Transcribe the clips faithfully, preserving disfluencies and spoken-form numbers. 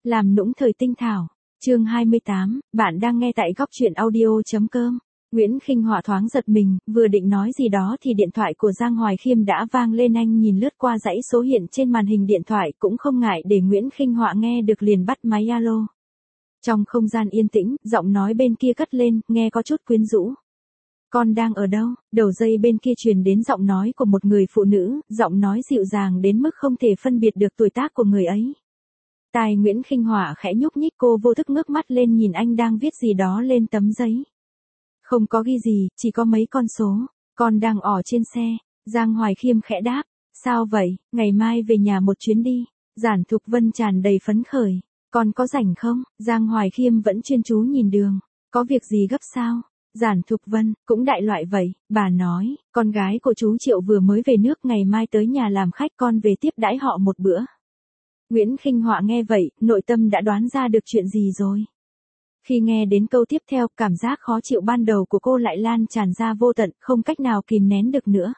Làm nũng thời tinh thảo. Chương hai mươi tám, bạn đang nghe tại góc truyện audio chấm com. Nguyễn Khinh Họa thoáng giật mình, vừa định nói gì đó thì điện thoại của Giang Hoài Khiêm đã vang lên, anh nhìn lướt qua dãy số hiện trên màn hình điện thoại cũng không ngại để Nguyễn Khinh Họa nghe được liền bắt máy alo. Trong không gian yên tĩnh, giọng nói bên kia cất lên, nghe có chút quyến rũ. Con đang ở đâu? Đầu dây bên kia truyền đến giọng nói của một người phụ nữ, giọng nói dịu dàng đến mức không thể phân biệt được tuổi tác của người ấy. Tai Nguyễn Khinh Họa khẽ nhúc nhích, cô vô thức ngước mắt lên nhìn anh đang viết gì đó lên tấm giấy. Không có ghi gì, chỉ có mấy con số. Con đang ở trên xe. Giang Hoài Khiêm khẽ đáp. Sao vậy, ngày mai về nhà một chuyến đi. Giản Thục Vân tràn đầy phấn khởi. Con có rảnh không? Giang Hoài Khiêm vẫn chuyên chú nhìn đường. Có việc gì gấp sao? Giản Thục Vân, cũng đại loại vậy, bà nói, con gái của chú Triệu vừa mới về nước, ngày mai tới nhà làm khách, con về tiếp đãi họ một bữa. Nguyễn Khinh Họa nghe vậy, nội tâm đã đoán ra được chuyện gì rồi. Khi nghe đến câu tiếp theo, cảm giác khó chịu ban đầu của cô lại lan tràn ra vô tận, không cách nào kìm nén được nữa.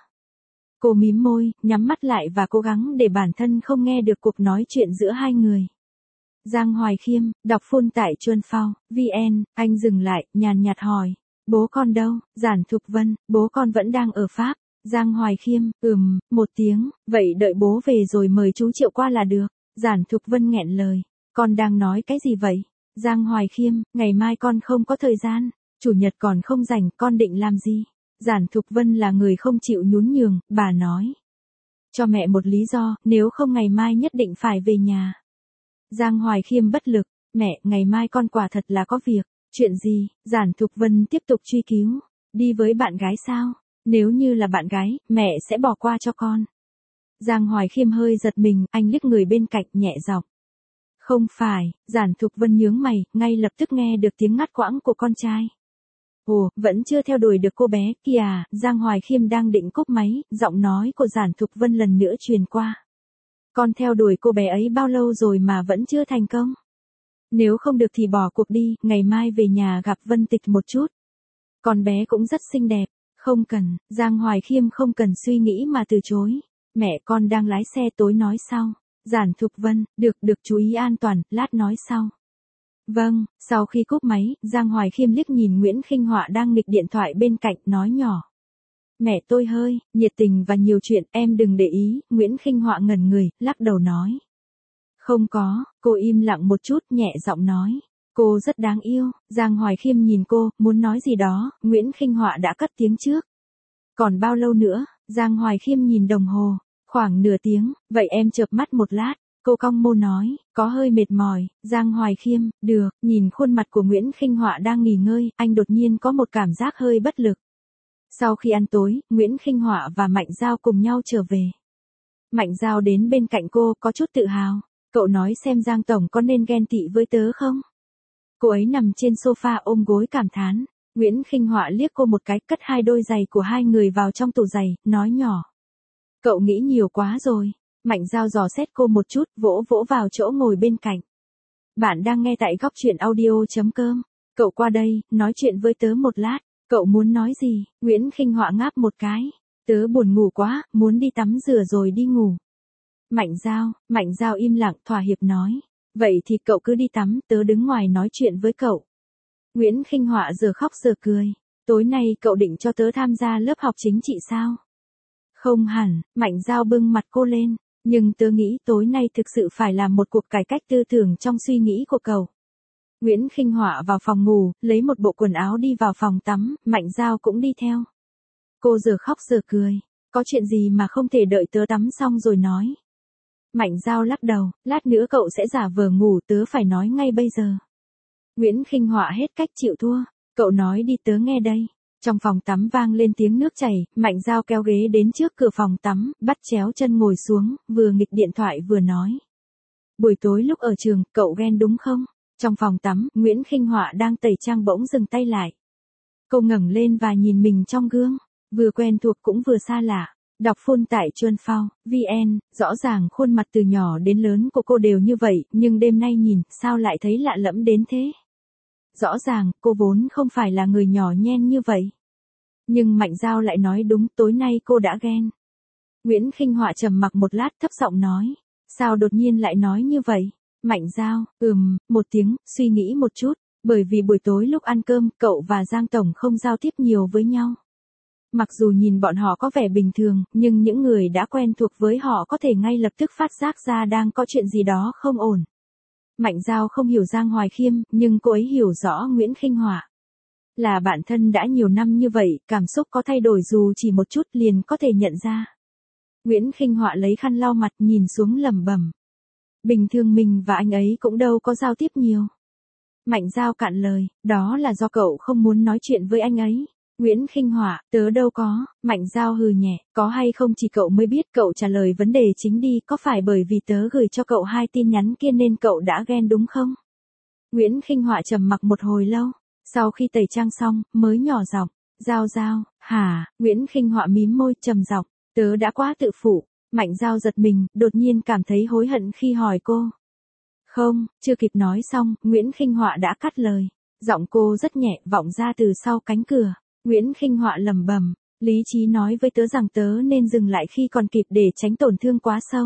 Cô mím môi, nhắm mắt lại và cố gắng để bản thân không nghe được cuộc nói chuyện giữa hai người. Giang Hoài Khiêm, đọc phun tại Chuân Phao, vê en, anh dừng lại, nhàn nhạt hỏi. Bố con đâu? Giản Thục Vân, bố con vẫn đang ở Pháp. Giang Hoài Khiêm, ừm, một tiếng, vậy đợi bố về rồi mời chú Triệu qua là được. Giản Thục Vân nghẹn lời, con đang nói cái gì vậy? Giang Hoài Khiêm, ngày mai con không có thời gian, chủ nhật còn không rảnh, con định làm gì? Giản Thục Vân là người không chịu nhún nhường, bà nói. Cho mẹ một lý do, nếu không ngày mai nhất định phải về nhà. Giang Hoài Khiêm bất lực, mẹ, ngày mai con quả thật là có việc. Chuyện gì? Giản Thục Vân tiếp tục truy cứu. Đi với bạn gái sao? Nếu như là bạn gái, mẹ sẽ bỏ qua cho con. Giang Hoài Khiêm hơi giật mình, anh liếc người bên cạnh nhẹ giọng. Không phải, Giản Thục Vân nhướng mày, ngay lập tức nghe được tiếng ngắt quãng của con trai. Ồ, vẫn chưa theo đuổi được cô bé, kìa, Giang Hoài Khiêm đang định cúp máy, giọng nói của Giản Thục Vân lần nữa truyền qua. Con theo đuổi cô bé ấy bao lâu rồi mà vẫn chưa thành công? Nếu không được thì bỏ cuộc đi, ngày mai về nhà gặp Vân Tịch một chút. Con bé cũng rất xinh đẹp. Không cần, Giang Hoài Khiêm không cần suy nghĩ mà từ chối. Mẹ, con đang lái xe, tối nói sau. Giản Thục Vân, được, được, chú ý an toàn, lát nói sau. Vâng, sau khi cúp máy, Giang Hoài Khiêm liếc nhìn Nguyễn Khinh Họa đang nghịch điện thoại bên cạnh, nói nhỏ. Mẹ tôi hơi nhiệt tình và nhiều chuyện, em đừng để ý. Nguyễn Khinh Họa ngẩn người, lắc đầu nói. Không có, cô im lặng một chút, nhẹ giọng nói. Cô rất đáng yêu. Giang Hoài Khiêm nhìn cô, muốn nói gì đó, Nguyễn Khinh Họa đã cất tiếng trước. Còn bao lâu nữa? Giang Hoài Khiêm nhìn đồng hồ. Khoảng nửa tiếng, vậy em chợp mắt một lát. Cô cong môi nói, có hơi mệt mỏi. Giang Hoài Khiêm, được, nhìn khuôn mặt của Nguyễn Khinh Họa đang nghỉ ngơi, anh đột nhiên có một cảm giác hơi bất lực. Sau khi ăn tối, Nguyễn Khinh Họa và Mạnh Giao cùng nhau trở về. Mạnh Giao đến bên cạnh cô, có chút tự hào. Cậu nói xem Giang Tổng có nên ghen tị với tớ không? Cô ấy nằm trên sofa ôm gối cảm thán. Nguyễn Khinh Họa liếc cô một cái, cất hai đôi giày của hai người vào trong tủ giày, nói nhỏ. Cậu nghĩ nhiều quá rồi. Mạnh Giao dò xét cô một chút, vỗ vỗ vào chỗ ngồi bên cạnh. Bạn đang nghe tại góc truyện audio chấm com. Cậu qua đây, nói chuyện với tớ một lát. Cậu muốn nói gì? Nguyễn Khinh Họa ngáp một cái. Tớ buồn ngủ quá, muốn đi tắm rửa rồi đi ngủ. Mạnh Giao, Mạnh Giao im lặng, thỏa hiệp nói. Vậy thì cậu cứ đi tắm, tớ đứng ngoài nói chuyện với cậu. Nguyễn Khinh Họa giờ khóc giờ cười. Tối nay cậu định cho tớ tham gia lớp học chính trị sao? Không hẳn, Mạnh Giao bưng mặt cô lên. Nhưng tớ nghĩ tối nay thực sự phải làm một cuộc cải cách tư tưởng trong suy nghĩ của cậu. Nguyễn Khinh Họa vào phòng ngủ, lấy một bộ quần áo đi vào phòng tắm, Mạnh Giao cũng đi theo. Cô giờ khóc giờ cười. Có chuyện gì mà không thể đợi tớ tắm xong rồi nói? Mạnh Giao lắc đầu, lát nữa cậu sẽ giả vờ ngủ, tớ phải nói ngay bây giờ. Nguyễn Khinh Họa hết cách chịu thua, cậu nói đi tớ nghe đây. Trong phòng tắm vang lên tiếng nước chảy, Mạnh Giao kéo ghế đến trước cửa phòng tắm, bắt chéo chân ngồi xuống, vừa nghịch điện thoại vừa nói. Buổi tối lúc ở trường, cậu ghen đúng không? Trong phòng tắm, Nguyễn Khinh Họa đang tẩy trang bỗng dừng tay lại. Cô ngẩng lên và nhìn mình trong gương, vừa quen thuộc cũng vừa xa lạ. Đọc phun tại Chuân Phao, vê en, rõ ràng khuôn mặt từ nhỏ đến lớn của cô đều như vậy, nhưng đêm nay nhìn, sao lại thấy lạ lẫm đến thế? Rõ ràng, cô vốn không phải là người nhỏ nhen như vậy. Nhưng Mạnh Giao lại nói đúng, tối nay cô đã ghen. Nguyễn Khinh Họa trầm mặc một lát, thấp giọng nói. Sao đột nhiên lại nói như vậy? Mạnh Giao, ừm, một tiếng, suy nghĩ một chút, bởi vì buổi tối lúc ăn cơm, cậu và Giang Tổng không giao tiếp nhiều với nhau. Mặc dù nhìn bọn họ có vẻ bình thường, nhưng những người đã quen thuộc với họ có thể ngay lập tức phát giác ra đang có chuyện gì đó không ổn. Mạnh Giao không hiểu Giang Hoài Khiêm, nhưng cô ấy hiểu rõ Nguyễn Khinh Họa. Là bạn thân đã nhiều năm như vậy, cảm xúc có thay đổi dù chỉ một chút liền có thể nhận ra. Nguyễn Khinh Họa lấy khăn lau mặt nhìn xuống lẩm bẩm. Bình thường mình và anh ấy cũng đâu có giao tiếp nhiều. Mạnh Giao cạn lời, đó là do cậu không muốn nói chuyện với anh ấy. Nguyễn Khinh Họa, tớ đâu có. Mạnh Giao hừ nhẹ, có hay không chỉ cậu mới biết. Cậu trả lời vấn đề chính đi, có phải bởi vì tớ gửi cho cậu hai tin nhắn kia nên cậu đã ghen đúng không? Nguyễn Khinh Họa trầm mặc một hồi lâu, sau khi tẩy trang xong, mới nhỏ giọng, Giao Giao, hả? Nguyễn Khinh Họa mím môi trầm giọng, tớ đã quá tự phụ. Mạnh Giao giật mình, đột nhiên cảm thấy hối hận khi hỏi cô. Không, chưa kịp nói xong, Nguyễn Khinh Họa đã cắt lời. Giọng cô rất nhẹ, vọng ra từ sau cánh cửa. Nguyễn Khinh Họa lẩm bẩm, lý trí nói với tớ rằng tớ nên dừng lại khi còn kịp để tránh tổn thương quá sâu.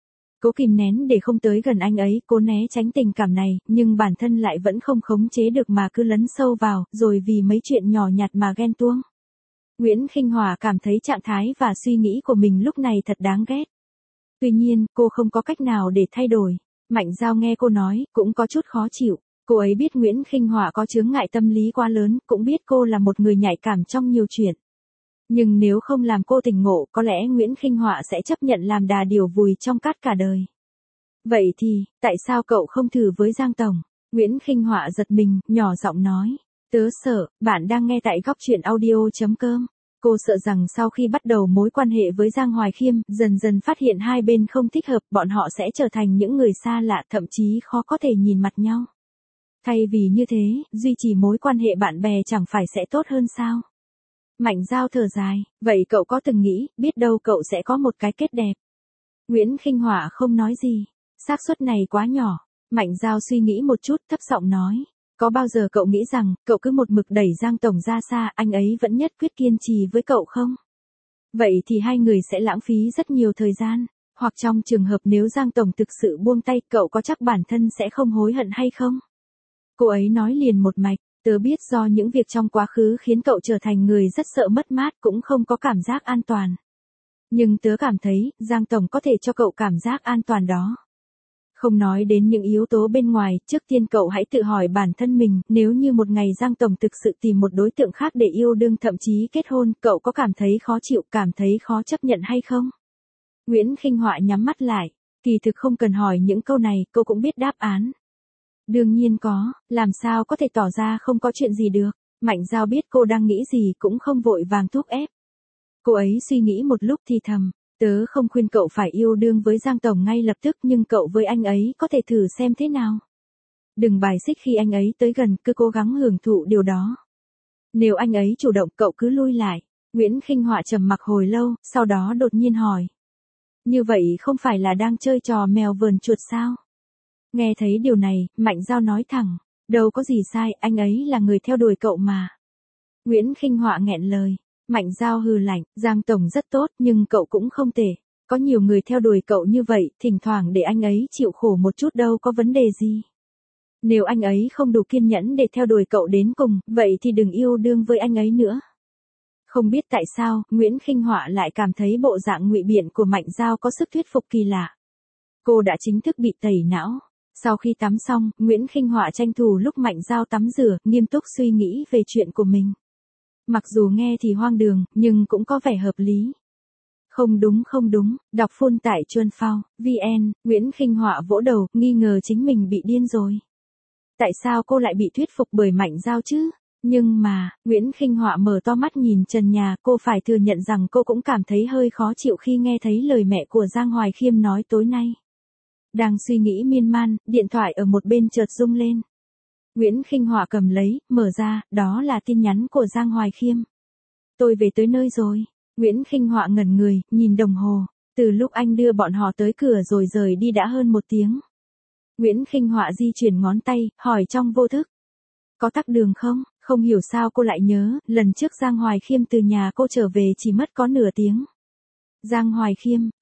Cố kìm nén để không tới gần anh ấy, cố né tránh tình cảm này, nhưng bản thân lại vẫn không khống chế được mà cứ lấn sâu vào, rồi vì mấy chuyện nhỏ nhặt mà ghen tuông. Nguyễn Khinh Họa cảm thấy trạng thái và suy nghĩ của mình lúc này thật đáng ghét. Tuy nhiên, cô không có cách nào để thay đổi. Mạnh Giao nghe cô nói, cũng có chút khó chịu. Cô ấy biết Nguyễn Khinh Họa có chướng ngại tâm lý quá lớn, cũng biết cô là một người nhạy cảm trong nhiều chuyện. Nhưng nếu không làm cô tỉnh ngộ, có lẽ Nguyễn Khinh Họa sẽ chấp nhận làm đà điểu vùi trong cát cả đời. Vậy thì, tại sao cậu không thử với Giang Tổng? Nguyễn Khinh Họa giật mình, nhỏ giọng nói. Tớ sợ, bạn đang nghe tại góc truyện audio chấm com. Cô sợ rằng sau khi bắt đầu mối quan hệ với Giang Hoài Khiêm, dần dần phát hiện hai bên không thích hợp, bọn họ sẽ trở thành những người xa lạ, thậm chí khó có thể nhìn mặt nhau. Thay vì như thế, duy trì mối quan hệ bạn bè chẳng phải sẽ tốt hơn sao? Mạnh Giao thở dài, vậy cậu có từng nghĩ, biết đâu cậu sẽ có một cái kết đẹp. Nguyễn Khinh Họa không nói gì, xác suất này quá nhỏ. Mạnh Giao suy nghĩ một chút, thấp giọng nói. Có bao giờ cậu nghĩ rằng, cậu cứ một mực đẩy Giang Tổng ra xa, anh ấy vẫn nhất quyết kiên trì với cậu không? Vậy thì hai người sẽ lãng phí rất nhiều thời gian, hoặc trong trường hợp nếu Giang Tổng thực sự buông tay, cậu có chắc bản thân sẽ không hối hận hay không? Cô ấy nói liền một mạch, tớ biết do những việc trong quá khứ khiến cậu trở thành người rất sợ mất mát, cũng không có cảm giác an toàn. Nhưng tớ cảm thấy, Giang Tổng có thể cho cậu cảm giác an toàn đó. Không nói đến những yếu tố bên ngoài, trước tiên cậu hãy tự hỏi bản thân mình, nếu như một ngày Giang Tổng thực sự tìm một đối tượng khác để yêu đương thậm chí kết hôn, cậu có cảm thấy khó chịu, cảm thấy khó chấp nhận hay không? Nguyễn Khinh Họa nhắm mắt lại, kỳ thực không cần hỏi những câu này, cô cũng biết đáp án. Đương nhiên có, làm sao có thể tỏ ra không có chuyện gì được. Mạnh Giao biết cô đang nghĩ gì cũng không vội vàng thúc ép. Cô ấy suy nghĩ một lúc thì thầm, tớ không khuyên cậu phải yêu đương với Giang Tổng ngay lập tức, nhưng cậu với anh ấy có thể thử xem thế nào. Đừng bài xích khi anh ấy tới gần, cứ cố gắng hưởng thụ điều đó. Nếu anh ấy chủ động, cậu cứ lui lại. Nguyễn Khinh Họa trầm mặc hồi lâu, sau đó đột nhiên hỏi. Như vậy không phải là đang chơi trò mèo vờn chuột sao? Nghe thấy điều này, Mạnh Giao nói thẳng, đâu có gì sai, anh ấy là người theo đuổi cậu mà. Nguyễn Khinh Họa nghẹn lời, Mạnh Giao hừ lạnh, Giang Tổng rất tốt nhưng cậu cũng không tệ. Có nhiều người theo đuổi cậu như vậy, thỉnh thoảng để anh ấy chịu khổ một chút đâu có vấn đề gì. Nếu anh ấy không đủ kiên nhẫn để theo đuổi cậu đến cùng, vậy thì đừng yêu đương với anh ấy nữa. Không biết tại sao, Nguyễn Khinh Họa lại cảm thấy bộ dạng ngụy biện của Mạnh Giao có sức thuyết phục kỳ lạ. Cô đã chính thức bị tẩy não. Sau khi tắm xong, Nguyễn Khinh Họa tranh thủ lúc Mạnh Giao tắm rửa, nghiêm túc suy nghĩ về chuyện của mình. Mặc dù nghe thì hoang đường, nhưng cũng có vẻ hợp lý. Không đúng không đúng, đọc full tại Chuan Phao, vn, Nguyễn Khinh Họa vỗ đầu, nghi ngờ chính mình bị điên rồi. Tại sao cô lại bị thuyết phục bởi Mạnh Giao chứ? Nhưng mà, Nguyễn Khinh Họa mở to mắt nhìn trần nhà, cô phải thừa nhận rằng cô cũng cảm thấy hơi khó chịu khi nghe thấy lời mẹ của Giang Hoài Khiêm nói tối nay. Đang suy nghĩ miên man, điện thoại ở một bên chợt rung lên. Nguyễn Khinh Họa cầm lấy, mở ra, đó là tin nhắn của Giang Hoài Khiêm. Tôi về tới nơi rồi. Nguyễn Khinh Họa ngẩn người, nhìn đồng hồ. Từ lúc anh đưa bọn họ tới cửa rồi rời đi đã hơn một tiếng. Nguyễn Khinh Họa di chuyển ngón tay, hỏi trong vô thức. Có tắc đường không? Không hiểu sao cô lại nhớ, lần trước Giang Hoài Khiêm từ nhà cô trở về chỉ mất có nửa tiếng. Giang Hoài Khiêm,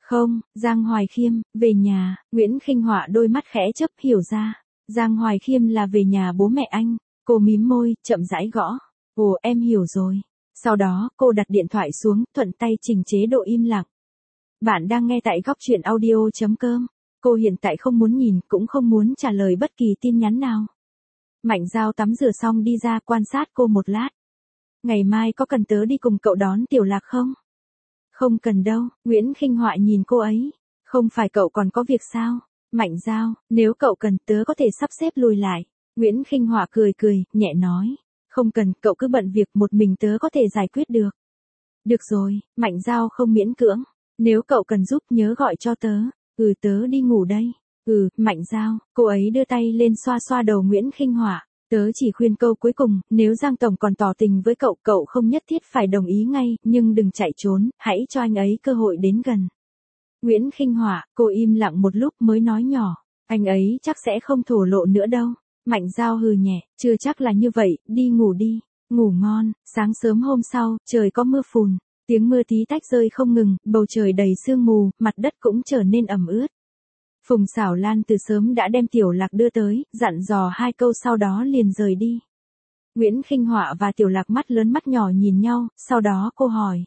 Không, Giang Hoài Khiêm, về nhà, Nguyễn Khinh Họa đôi mắt khẽ chớp hiểu ra. Giang Hoài Khiêm là về nhà bố mẹ anh, cô mím môi, chậm rãi gõ. Ồ, em hiểu rồi. Sau đó, cô đặt điện thoại xuống, thuận tay chỉnh chế độ im lặng. Bạn đang nghe tại góc chuyện audio.com. Cô hiện tại không muốn nhìn, cũng không muốn trả lời bất kỳ tin nhắn nào. Mạnh Giao tắm rửa xong đi ra quan sát cô một lát. Ngày mai có cần tớ đi cùng cậu đón Tiểu Lạc không? Không cần đâu, Nguyễn Khinh Họa nhìn cô ấy. Không phải cậu còn có việc sao? Mạnh Giao, nếu cậu cần tớ có thể sắp xếp lùi lại. Nguyễn Khinh Họa cười cười, nhẹ nói. Không cần, cậu cứ bận việc một mình tớ có thể giải quyết được. Được rồi, Mạnh Giao không miễn cưỡng. Nếu cậu cần giúp nhớ gọi cho tớ. Ừ, tớ đi ngủ đây. Ừ, Mạnh Giao, cô ấy đưa tay lên xoa xoa đầu Nguyễn Khinh Họa. Tớ chỉ khuyên câu cuối cùng, nếu Giang Tổng còn tỏ tình với cậu, cậu không nhất thiết phải đồng ý ngay, nhưng đừng chạy trốn, hãy cho anh ấy cơ hội đến gần. Nguyễn Khinh Họa, cô im lặng một lúc mới nói nhỏ, anh ấy chắc sẽ không thổ lộ nữa đâu. Mạnh Giao hừ nhẹ, chưa chắc là như vậy, đi ngủ đi, ngủ ngon. Sáng sớm hôm sau, trời có mưa phùn, tiếng mưa tí tách rơi không ngừng, bầu trời đầy sương mù, mặt đất cũng trở nên ẩm ướt. Phùng Xảo Lan từ sớm đã đem Tiểu Lạc đưa tới, dặn dò hai câu sau đó liền rời đi. Nguyễn Khinh Họa và Tiểu Lạc mắt lớn mắt nhỏ nhìn nhau, sau đó cô hỏi.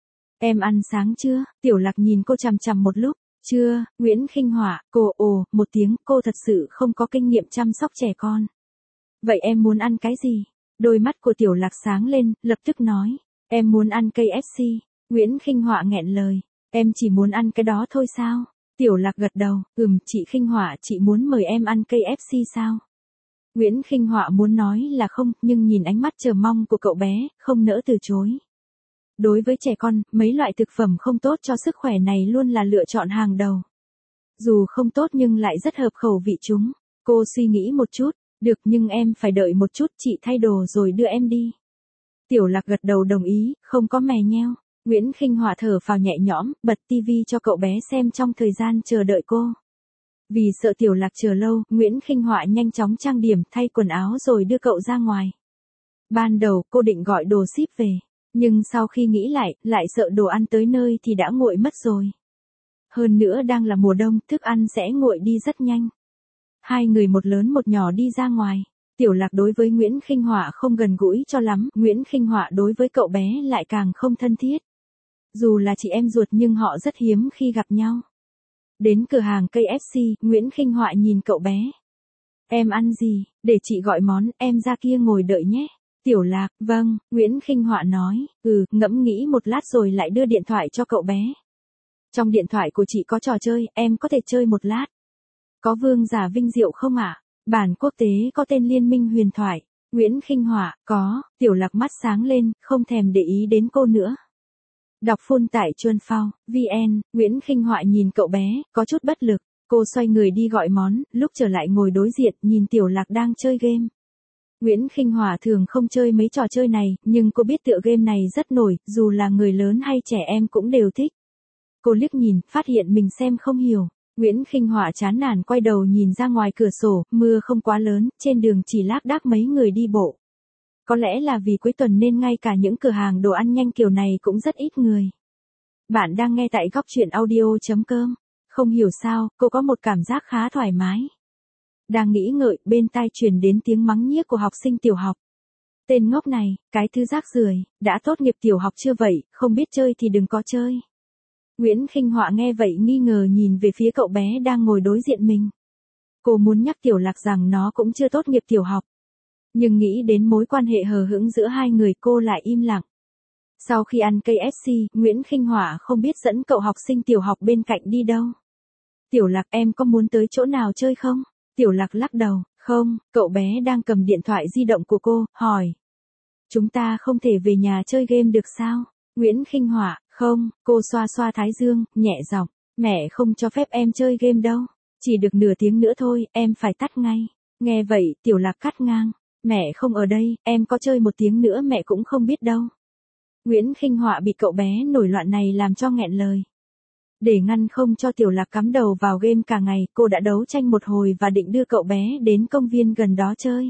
Em ăn sáng chưa? Tiểu Lạc nhìn cô chằm chằm một lúc. Chưa, Nguyễn Khinh Họa, cô ồ, một tiếng, cô thật sự không có kinh nghiệm chăm sóc trẻ con. Vậy em muốn ăn cái gì? Đôi mắt của Tiểu Lạc sáng lên, lập tức nói. Em muốn ăn ca ép xê. Nguyễn Khinh Họa nghẹn lời. Em chỉ muốn ăn cái đó thôi sao? Tiểu Lạc gật đầu, ừm, chị Khinh Họa, chị muốn mời em ăn ca ép xê sao? Nguyễn Khinh Họa muốn nói là không, nhưng nhìn ánh mắt chờ mong của cậu bé, không nỡ từ chối. Đối với trẻ con, mấy loại thực phẩm không tốt cho sức khỏe này luôn là lựa chọn hàng đầu. Dù không tốt nhưng lại rất hợp khẩu vị chúng. Cô suy nghĩ một chút, được nhưng em phải đợi một chút, chị thay đồ rồi đưa em đi. Tiểu Lạc gật đầu đồng ý, không có mè nheo. Nguyễn Khinh Họa thở phào nhẹ nhõm, bật tivi cho cậu bé xem trong thời gian chờ đợi cô. Vì sợ Tiểu Lạc chờ lâu, Nguyễn Khinh Họa nhanh chóng trang điểm, thay quần áo rồi đưa cậu ra ngoài. Ban đầu cô định gọi đồ ship về, nhưng sau khi nghĩ lại, lại sợ đồ ăn tới nơi thì đã nguội mất rồi. Hơn nữa đang là mùa đông, thức ăn sẽ nguội đi rất nhanh. Hai người một lớn một nhỏ đi ra ngoài. Tiểu Lạc đối với Nguyễn Khinh Họa không gần gũi cho lắm, Nguyễn Khinh Họa đối với cậu bé lại càng không thân thiết. Dù là chị em ruột nhưng họ rất hiếm khi gặp nhau. Đến cửa hàng ca ép xê, Nguyễn Khinh Họa nhìn cậu bé. Em ăn gì, để chị gọi món, em ra kia ngồi đợi nhé. Tiểu Lạc, vâng, Nguyễn Khinh Họa nói, ừ, ngẫm nghĩ một lát rồi lại đưa điện thoại cho cậu bé. Trong điện thoại của chị có trò chơi, em có thể chơi một lát. Có Vương Giả Vinh Diệu không ạ? À? Bản quốc tế có tên Liên minh huyền thoại. Nguyễn Khinh Họa, có. Tiểu Lạc mắt sáng lên, không thèm để ý đến cô nữa. Đọc phun tại Chuan Phao, vn, Nguyễn Khinh Họa nhìn cậu bé, có chút bất lực. Cô xoay người đi gọi món, lúc trở lại ngồi đối diện, nhìn Tiểu Lạc đang chơi game. Nguyễn Khinh Họa thường không chơi mấy trò chơi này, nhưng cô biết tựa game này rất nổi, dù là người lớn hay trẻ em cũng đều thích. Cô liếc nhìn, phát hiện mình xem không hiểu. Nguyễn Khinh Họa chán nản quay đầu nhìn ra ngoài cửa sổ, mưa không quá lớn, trên đường chỉ lác đác mấy người đi bộ. Có lẽ là vì cuối tuần nên ngay cả những cửa hàng đồ ăn nhanh kiểu này cũng rất ít người. Bạn đang nghe tại góc chuyện audio.com. Không hiểu sao, cô có một cảm giác khá thoải mái. Đang nghĩ ngợi, bên tai truyền đến tiếng mắng nhiếc của học sinh tiểu học. Tên ngốc này, cái thứ rác rưởi, đã tốt nghiệp tiểu học chưa vậy, không biết chơi thì đừng có chơi. Nguyễn Khinh Họa nghe vậy nghi ngờ nhìn về phía cậu bé đang ngồi đối diện mình. Cô muốn nhắc Tiểu Lạc rằng nó cũng chưa tốt nghiệp tiểu học. Nhưng nghĩ đến mối quan hệ hờ hững giữa hai người cô lại im lặng. Sau khi ăn ca ép xê, Nguyễn Khinh Họa không biết dẫn cậu học sinh tiểu học bên cạnh đi đâu. Tiểu Lạc, em có muốn tới chỗ nào chơi không? Tiểu Lạc lắc đầu, không, cậu bé đang cầm điện thoại di động của cô, hỏi. Chúng ta không thể về nhà chơi game được sao? Nguyễn Khinh Họa, không, cô xoa xoa thái dương, nhẹ giọng, mẹ không cho phép em chơi game đâu. Chỉ được nửa tiếng nữa thôi, em phải tắt ngay. Nghe vậy, Tiểu Lạc cắt ngang. Mẹ không ở đây, em có chơi một tiếng nữa mẹ cũng không biết đâu. Nguyễn Khinh Họa bị cậu bé nổi loạn này làm cho nghẹn lời. Để ngăn không cho Tiểu Lạc cắm đầu vào game cả ngày, cô đã đấu tranh một hồi và định đưa cậu bé đến công viên gần đó chơi.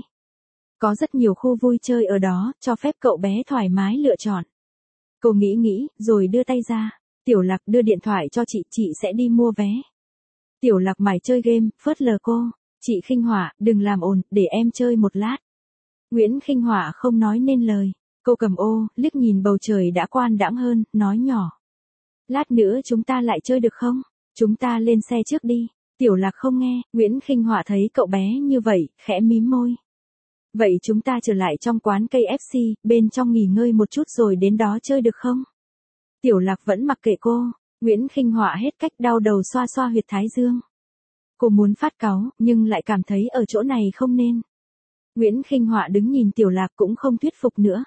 Có rất nhiều khu vui chơi ở đó, cho phép cậu bé thoải mái lựa chọn. Cô nghĩ nghĩ, rồi đưa tay ra. Tiểu Lạc đưa điện thoại cho chị, chị sẽ đi mua vé. Tiểu Lạc mải chơi game, phớt lờ cô. Chị Khinh Họa, đừng làm ồn, để em chơi một lát. Nguyễn Khinh Họa không nói nên lời. Cô cầm ô, liếc nhìn bầu trời đã quang đãng hơn, nói nhỏ. Lát nữa chúng ta lại chơi được không? Chúng ta lên xe trước đi. Tiểu Lạc không nghe, Nguyễn Khinh Họa thấy cậu bé như vậy, khẽ mím môi. Vậy chúng ta trở lại trong quán ca ép xê, bên trong nghỉ ngơi một chút rồi đến đó chơi được không? Tiểu Lạc vẫn mặc kệ cô, Nguyễn Khinh Họa hết cách đau đầu xoa xoa huyệt thái dương. Cô muốn phát cáu, nhưng lại cảm thấy ở chỗ này không nên. Nguyễn Khinh Họa đứng nhìn Tiểu Lạc cũng không thuyết phục nữa.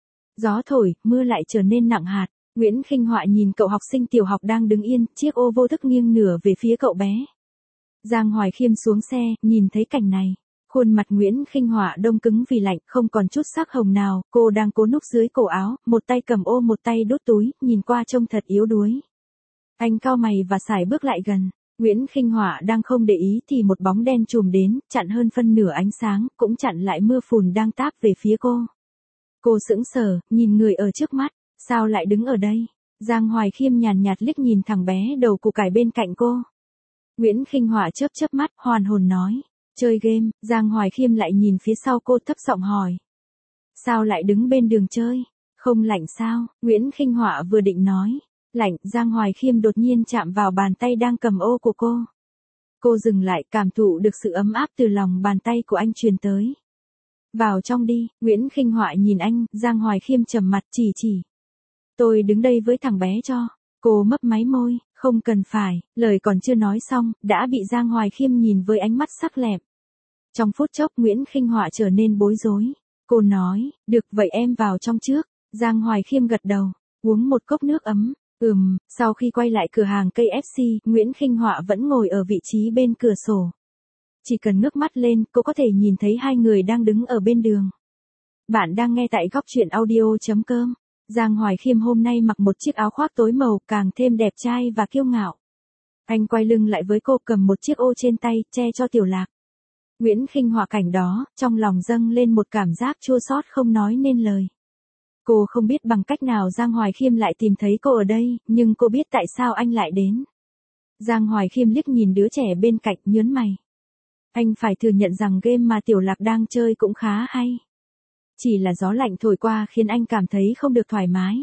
Gió thổi, mưa lại trở nên nặng hạt. Nguyễn Khinh Họa nhìn cậu học sinh tiểu học đang đứng yên, chiếc ô vô thức nghiêng nửa về phía cậu bé. Giang Hoài Khiêm xuống xe, nhìn thấy cảnh này. Khuôn mặt Nguyễn Khinh Họa đông cứng vì lạnh, không còn chút sắc hồng nào, cô đang cố núp dưới cổ áo, một tay cầm ô một tay đút túi, nhìn qua trông thật yếu đuối. Anh cau mày và sải bước lại gần. Nguyễn Khinh Họa đang không để ý thì một bóng đen trùm đến, chặn hơn phân nửa ánh sáng, cũng chặn lại mưa phùn đang táp về phía cô. Cô sững sờ, nhìn người ở trước mắt, sao lại đứng ở đây? Giang Hoài Khiêm nhàn nhạt liếc nhìn thằng bé đầu củ cải bên cạnh cô. Nguyễn Khinh Họa chớp chớp mắt, hoàn hồn nói. Chơi game, Giang Hoài Khiêm lại nhìn phía sau cô thấp giọng hỏi. Sao lại đứng bên đường chơi? Không lạnh sao? Nguyễn Khinh Họa vừa định nói. Lạnh, Giang Hoài Khiêm đột nhiên chạm vào bàn tay đang cầm ô của cô. Cô dừng lại, cảm thụ được sự ấm áp từ lòng bàn tay của anh truyền tới. Vào trong đi, Nguyễn Khinh Họa nhìn anh, Giang Hoài Khiêm trầm mặt chỉ chỉ. Tôi đứng đây với thằng bé cho. Cô mấp máy môi, không cần phải, lời còn chưa nói xong, đã bị Giang Hoài Khiêm nhìn với ánh mắt sắc lẹm. Trong phút chốc Nguyễn Khinh Họa trở nên bối rối. Cô nói, được vậy em vào trong trước. Giang Hoài Khiêm gật đầu, uống một cốc nước ấm. Ừm, sau khi quay lại cửa hàng ca ép xê, Nguyễn Khinh Họa vẫn ngồi ở vị trí bên cửa sổ. Chỉ cần ngước mắt lên, cô có thể nhìn thấy hai người đang đứng ở bên đường. Bạn đang nghe tại góc truyện audio chấm com. Giang Hoài Khiêm hôm nay mặc một chiếc áo khoác tối màu, càng thêm đẹp trai và kiêu ngạo. Anh quay lưng lại với cô, cầm một chiếc ô trên tay, che cho Tiểu Lạc. Nguyễn Khinh Họa cảnh đó, trong lòng dâng lên một cảm giác chua xót không nói nên lời. Cô không biết bằng cách nào Giang Hoài Khiêm lại tìm thấy cô ở đây, nhưng cô biết tại sao anh lại đến. Giang Hoài Khiêm liếc nhìn đứa trẻ bên cạnh, nhớn mày. Anh phải thừa nhận rằng game mà Tiểu Lạc đang chơi cũng khá hay. Chỉ là gió lạnh thổi qua khiến anh cảm thấy không được thoải mái.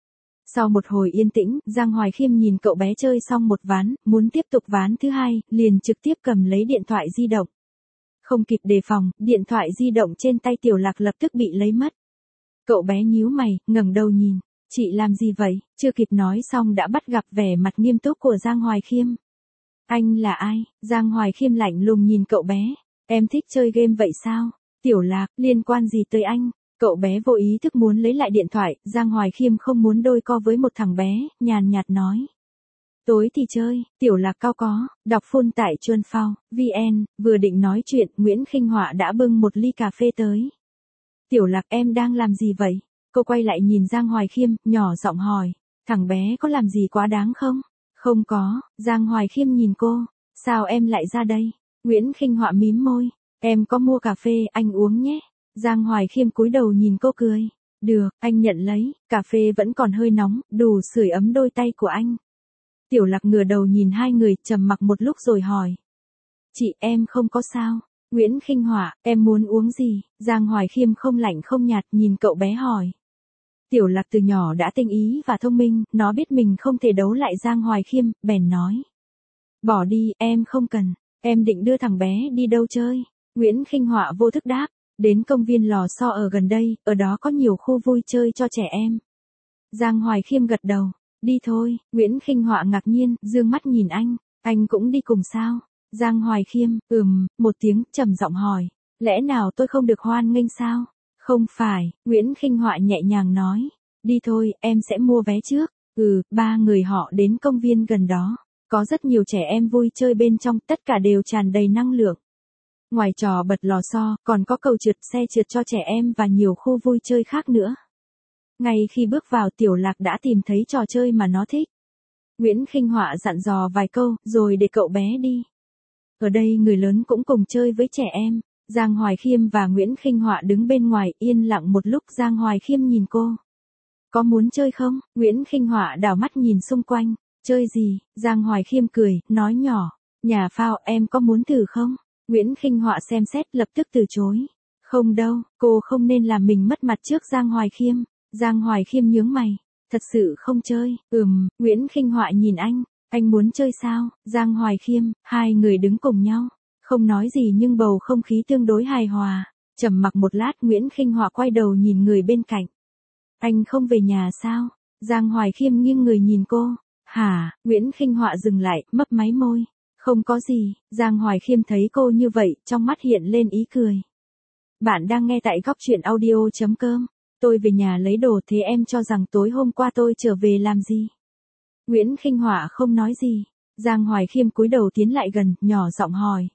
Sau một hồi yên tĩnh, Giang Hoài Khiêm nhìn cậu bé chơi xong một ván, muốn tiếp tục ván thứ hai, liền trực tiếp cầm lấy điện thoại di động. Không kịp đề phòng, điện thoại di động trên tay Tiểu Lạc lập tức bị lấy mất. Cậu bé nhíu mày, ngẩng đầu nhìn. Chị làm gì vậy? Chưa kịp nói xong đã bắt gặp vẻ mặt nghiêm túc của Giang Hoài Khiêm. Anh là ai? Giang Hoài Khiêm lạnh lùng nhìn cậu bé. Em thích chơi game vậy sao? Tiểu Lạc, liên quan gì tới anh? Cậu bé vô ý thức muốn lấy lại điện thoại, Giang Hoài Khiêm không muốn đôi co với một thằng bé, nhàn nhạt nói. Tối thì chơi, Tiểu Lạc cao có, đọc full tại Chuan Phao, vê en, vừa định nói chuyện, Nguyễn Khinh Họa đã bưng một ly cà phê tới. Tiểu Lạc em đang làm gì vậy? Cô quay lại nhìn Giang Hoài Khiêm, nhỏ giọng hỏi, thằng bé có làm gì quá đáng không? Không có, Giang Hoài Khiêm nhìn cô, sao em lại ra đây? Nguyễn Khinh Họa mím môi, em có mua cà phê, anh uống nhé. Giang Hoài Khiêm cúi đầu nhìn cô cười, được, anh nhận lấy, cà phê vẫn còn hơi nóng, đủ sưởi ấm đôi tay của anh. Tiểu Lạc ngửa đầu nhìn hai người, trầm mặc một lúc rồi hỏi. Chị em không có sao. Nguyễn Khinh Họa, em muốn uống gì? Giang Hoài Khiêm không lạnh không nhạt nhìn cậu bé hỏi. Tiểu Lạc từ nhỏ đã tinh ý và thông minh, nó biết mình không thể đấu lại Giang Hoài Khiêm, bèn nói. Bỏ đi, em không cần, em định đưa thằng bé đi đâu chơi? Nguyễn Khinh Họa vô thức đáp, đến công viên Lò Xo ở gần đây, ở đó có nhiều khu vui chơi cho trẻ em. Giang Hoài Khiêm gật đầu, đi thôi. Nguyễn Khinh Họa ngạc nhiên, dương mắt nhìn anh, anh cũng đi cùng sao? Giang Hoài Khiêm, ừm, một tiếng, trầm giọng hỏi, lẽ nào tôi không được hoan nghênh sao? Không phải, Nguyễn Khinh Họa nhẹ nhàng nói, đi thôi, em sẽ mua vé trước. Ừ, ba người họ đến công viên gần đó, có rất nhiều trẻ em vui chơi bên trong, tất cả đều tràn đầy năng lượng. Ngoài trò bật lò xo, còn có cầu trượt, xe trượt cho trẻ em và nhiều khu vui chơi khác nữa. Ngay khi bước vào, Tiểu Lạc đã tìm thấy trò chơi mà nó thích. Nguyễn Khinh Họa dặn dò vài câu, rồi để cậu bé đi. Ở đây người lớn cũng cùng chơi với trẻ em. Giang Hoài Khiêm và Nguyễn Khinh Họa đứng bên ngoài yên lặng một lúc. Giang Hoài Khiêm nhìn cô. Có muốn chơi không? Nguyễn Khinh Họa đảo mắt nhìn xung quanh. Chơi gì? Giang Hoài Khiêm cười, nói nhỏ. Nhà phao, em có muốn thử không? Nguyễn Khinh Họa xem xét lập tức từ chối. Không đâu, cô không nên làm mình mất mặt trước Giang Hoài Khiêm. Giang Hoài Khiêm nhướng mày. Thật sự không chơi. Ừm, Nguyễn Khinh Họa nhìn anh. Anh muốn chơi sao? Giang Hoài Khiêm, hai người đứng cùng nhau. Không nói gì nhưng bầu không khí tương đối hài hòa. Trầm mặc một lát Nguyễn Khinh Họa quay đầu nhìn người bên cạnh. Anh không về nhà sao? Giang Hoài Khiêm nghiêng người nhìn cô. Hả? Nguyễn Khinh Họa dừng lại, mấp máy môi. Không có gì. Giang Hoài Khiêm thấy cô như vậy, trong mắt hiện lên ý cười. Bạn đang nghe tại góc truyện audio chấm com. Tôi về nhà lấy đồ, thế em cho rằng tối hôm qua tôi trở về làm gì? Nguyễn Khinh Họa không nói gì. Giang Hoài Khiêm cúi đầu tiến lại gần, nhỏ giọng hỏi.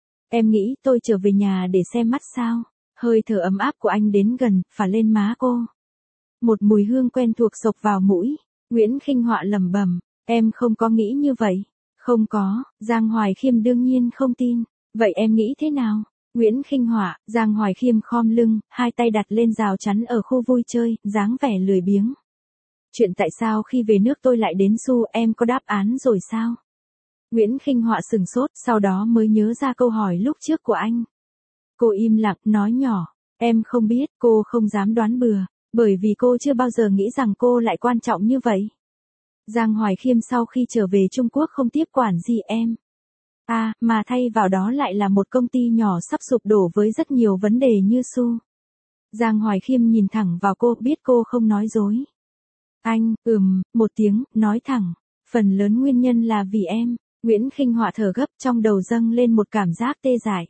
Em nghĩ tôi trở về nhà để xem mắt sao? Hơi thở ấm áp của anh đến gần, phả lên má cô. Một mùi hương quen thuộc xộc vào mũi. Nguyễn Khinh Họa lẩm bẩm, em không có nghĩ như vậy. Không có. Giang Hoài Khiêm đương nhiên không tin. Vậy em nghĩ thế nào? Nguyễn Khinh Họa. Giang Hoài Khiêm khom lưng, hai tay đặt lên rào chắn ở khu vui chơi, dáng vẻ lười biếng. Chuyện tại sao khi về nước tôi lại đến Su, em có đáp án rồi sao? Nguyễn Khinh Họa sừng sốt, sau đó mới nhớ ra câu hỏi lúc trước của anh. Cô im lặng, nói nhỏ, em không biết, cô không dám đoán bừa, bởi vì cô chưa bao giờ nghĩ rằng cô lại quan trọng như vậy. Giang Hoài Khiêm sau khi trở về Trung Quốc không tiếp quản gì em. À, mà thay vào đó lại là một công ty nhỏ sắp sụp đổ với rất nhiều vấn đề như Su. Giang Hoài Khiêm nhìn thẳng vào cô, biết cô không nói dối. Anh, ừm, một tiếng, nói thẳng, phần lớn nguyên nhân là vì em. Nguyễn Khinh Họa thở gấp, trong đầu dâng lên một cảm giác tê dại.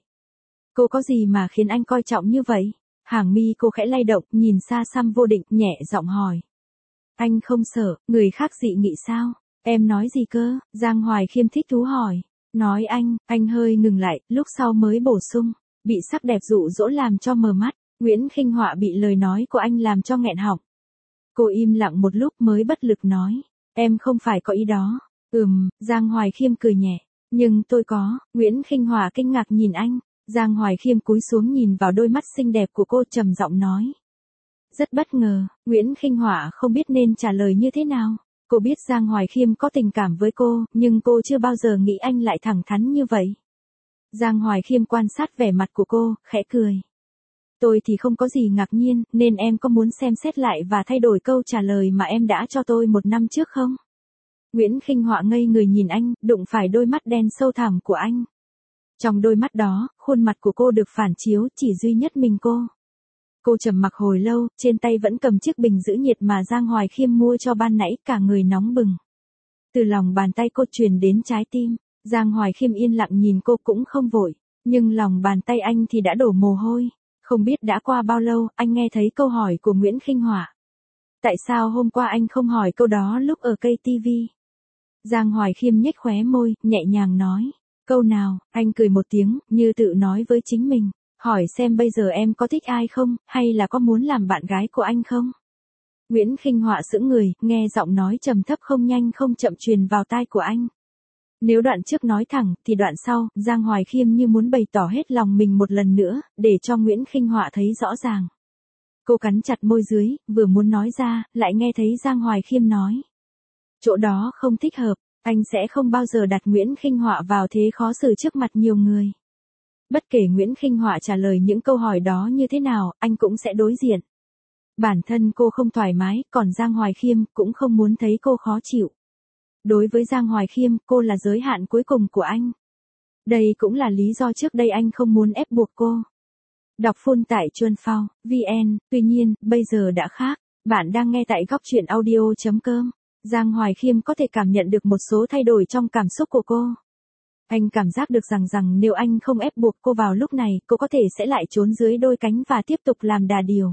Cô có gì mà khiến anh coi trọng như vậy? Hàng mi cô khẽ lay động, nhìn xa xăm vô định, nhẹ giọng hỏi. Anh không sợ, người khác dị nghị sao? Em nói gì cơ? Giang Hoài Khiêm thích thú hỏi. Nói anh, anh hơi ngừng lại, lúc sau mới bổ sung. Bị sắc đẹp dụ dỗ làm cho mờ mắt. Nguyễn Khinh Họa bị lời nói của anh làm cho nghẹn họng. Cô im lặng một lúc mới bất lực nói. Em không phải có ý đó. Ừm, Giang Hoài Khiêm cười nhẹ. Nhưng tôi có. Nguyễn Khinh Họa kinh ngạc nhìn anh. Giang Hoài Khiêm cúi xuống nhìn vào đôi mắt xinh đẹp của cô, trầm giọng nói. Rất bất ngờ, Nguyễn Khinh Họa không biết nên trả lời như thế nào. Cô biết Giang Hoài Khiêm có tình cảm với cô, nhưng cô chưa bao giờ nghĩ anh lại thẳng thắn như vậy. Giang Hoài Khiêm quan sát vẻ mặt của cô, khẽ cười. Tôi thì không có gì ngạc nhiên, nên em có muốn xem xét lại và thay đổi câu trả lời mà em đã cho tôi một năm trước không? Nguyễn Khinh Họa ngây người nhìn anh, đụng phải đôi mắt đen sâu thẳm của anh. Trong đôi mắt đó, khuôn mặt của cô được phản chiếu, chỉ duy nhất mình cô. Cô trầm mặc hồi lâu, trên tay vẫn cầm chiếc bình giữ nhiệt mà Giang Hoài Khiêm mua cho ban nãy, cả người nóng bừng. Từ lòng bàn tay cô truyền đến trái tim, Giang Hoài Khiêm yên lặng nhìn cô cũng không vội, nhưng lòng bàn tay anh thì đã đổ mồ hôi. Không biết đã qua bao lâu, anh nghe thấy câu hỏi của Nguyễn Khinh Họa. Tại sao hôm qua anh không hỏi câu đó lúc ở cây tivi? Giang Hoài Khiêm nhếch khóe môi, nhẹ nhàng nói. Câu nào? Anh cười một tiếng, như tự nói với chính mình. Hỏi xem bây giờ em có thích ai không, hay là có muốn làm bạn gái của anh không? Nguyễn Khinh Họa sững người, nghe giọng nói trầm thấp không nhanh không chậm truyền vào tai của anh. Nếu đoạn trước nói thẳng, thì đoạn sau, Giang Hoài Khiêm như muốn bày tỏ hết lòng mình một lần nữa, để cho Nguyễn Khinh Họa thấy rõ ràng. Cô cắn chặt môi dưới, vừa muốn nói ra, lại nghe thấy Giang Hoài Khiêm nói. Chỗ đó không thích hợp, anh sẽ không bao giờ đặt Nguyễn Khinh Họa vào thế khó xử trước mặt nhiều người. Bất kể Nguyễn Khinh Họa trả lời những câu hỏi đó như thế nào, anh cũng sẽ đối diện. Bản thân cô không thoải mái, còn Giang Hoài Khiêm cũng không muốn thấy cô khó chịu. Đối với Giang Hoài Khiêm, cô là giới hạn cuối cùng của anh. Đây cũng là lý do trước đây anh không muốn ép buộc cô. Đọc full tại chuan phao chấm vn, tuy nhiên, bây giờ đã khác. Bạn đang nghe tại góc truyện audio chấm com. Giang Hoài Khiêm có thể cảm nhận được một số thay đổi trong cảm xúc của cô. Anh cảm giác được rằng rằng nếu anh không ép buộc cô vào lúc này, cô có thể sẽ lại trốn dưới đôi cánh và tiếp tục làm đà điểu.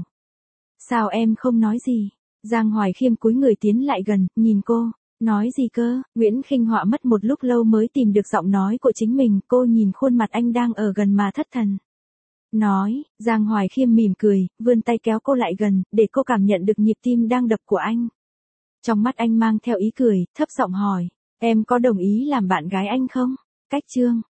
Sao em không nói gì? Giang Hoài Khiêm cúi người tiến lại gần, nhìn cô. Nói gì cơ? Nguyễn Khinh Họa mất một lúc lâu mới tìm được giọng nói của chính mình, cô nhìn khuôn mặt anh đang ở gần mà thất thần. Nói, Giang Hoài Khiêm mỉm cười, vươn tay kéo cô lại gần, để cô cảm nhận được nhịp tim đang đập của anh. Trong mắt anh mang theo ý cười, thấp giọng hỏi, em có đồng ý làm bạn gái anh không? Cách chương.